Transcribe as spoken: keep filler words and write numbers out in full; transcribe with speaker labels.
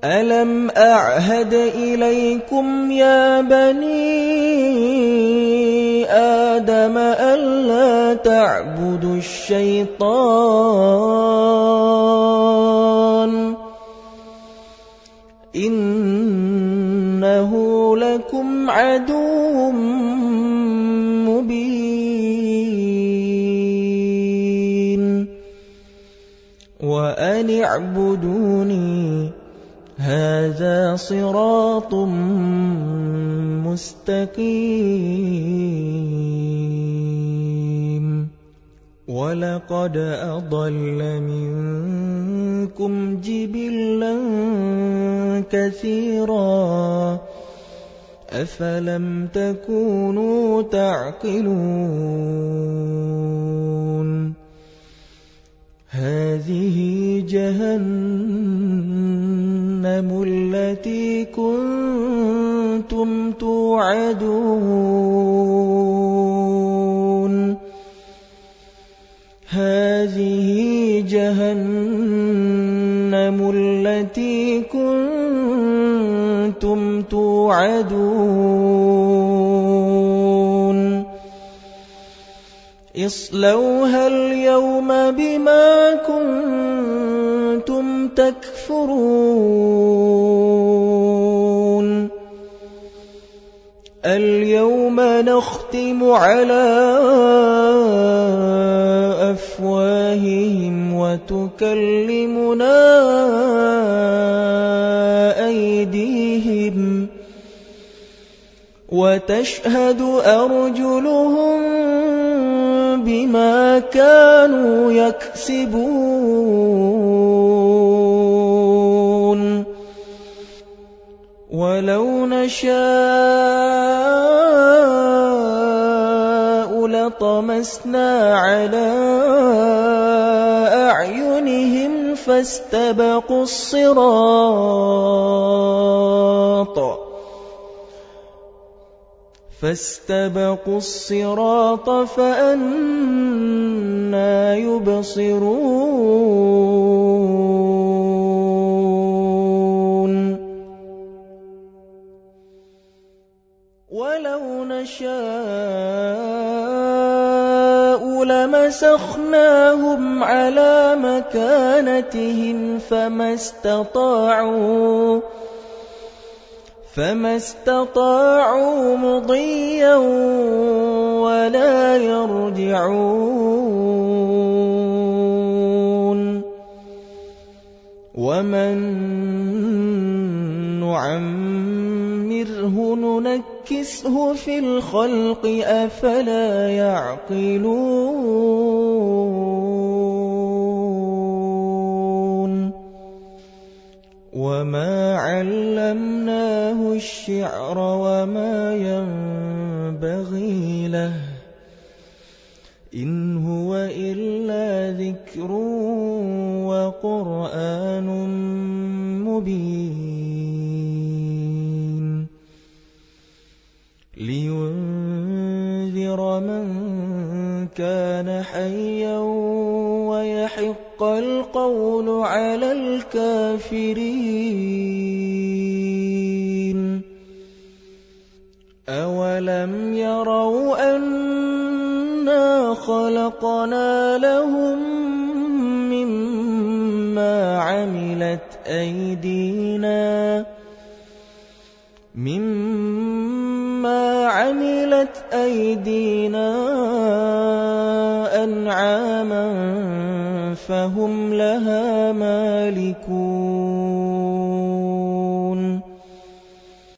Speaker 1: أَلَمْ أَعْهَدْ إِلَيْكُمْ يَا بَنِي آدَمَ أَلَّا تَعْبُدُوا الشَّيْطَانَ إِنَّهُ لَكُمْ عَدُوٌّ مُّبِينٌ وَأَنِ اعْبُدُونِي هَذَا صِرَاطٌ مُّسْتَقِيمٌ وَلَقَدْ أَضَلَّ مِنكُمْ جِبِلًّا كَثِيرًا أَفَلَمْ تَكُونُوا تَعْقِلُونَ هَٰذِهِ جَهَنَّمُ الَّتِي كُنتُمْ تُوعَدُونَ هَٰذِهِ جَهَنَّمُ الَّتِي كُنتُمْ تُوعَدُونَ اصْلَوْهَا الْيَوْمَ بِمَا كُنتُمْ تَكْفُرُونَ الْيَوْمَ نَخْتِمُ عَلَىٰ أَفْوَاهِهِمْ وَتُكَلِّمُنَا أَيْدِيهِمْ وَتَشْهَدُ أَرْجُلُهُم بِمَا كَانُوا يَكْسِبُونَ وَلَوْ نَشَاءُ لَطَمَسْنَا عَلَىٰ أَعْيُنِهِمْ فَاسْتَبَقُوا الصِّرَاطَ فَاسْتَبَقُوا الصِّرَاطَ فَأَنَّىٰ يُبْصِرُونَ وَلَوْ نَشَاءُ لَمَسَخْنَاهُمْ عَلَىٰ مَكَانَتِهِمْ فَمَا اسْتَطَاعُوا فَمَا اسْتَطَاعُوا مُضِيًّا وَلَا يَرْجِعُونَ وَمَن نُّعَمِّرْهُ نُنَكِّسْهُ فِي الْخَلْقِ ۖ أَفَلَا يَعْقِلُونَ وَمَا عَلَّمْنَاهُ الشِّعْرَ وَمَا يَنبَغِي لَهُ إِنْ هُوَ إِلَّا ذِكْرٌ وَقُرْآنٌ مُّبِينٌ لِيُنذِرَ مَن كَانَ حَيًّا وَيَحِقَّ الْقَوْلُ عَلَى الْكَافِرِينَ أَوَلَمْ يَرَوْا أَنَّا خَلَقْنَا لَهُم مِّمَّا عَمِلَتْ أَيْدِينَا مِمَّا عَمِلَتْ أَيْدِينَا أَنْعَامًا فَهُمْ لَهَا مَالِكُونَ